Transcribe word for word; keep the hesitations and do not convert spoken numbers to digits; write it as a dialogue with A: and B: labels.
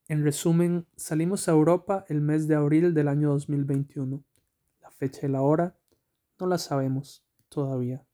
A: En resumen, salimos a Europa el mes de abril del año dos mil veintiuno. La fecha y la hora no la sabemos todavía.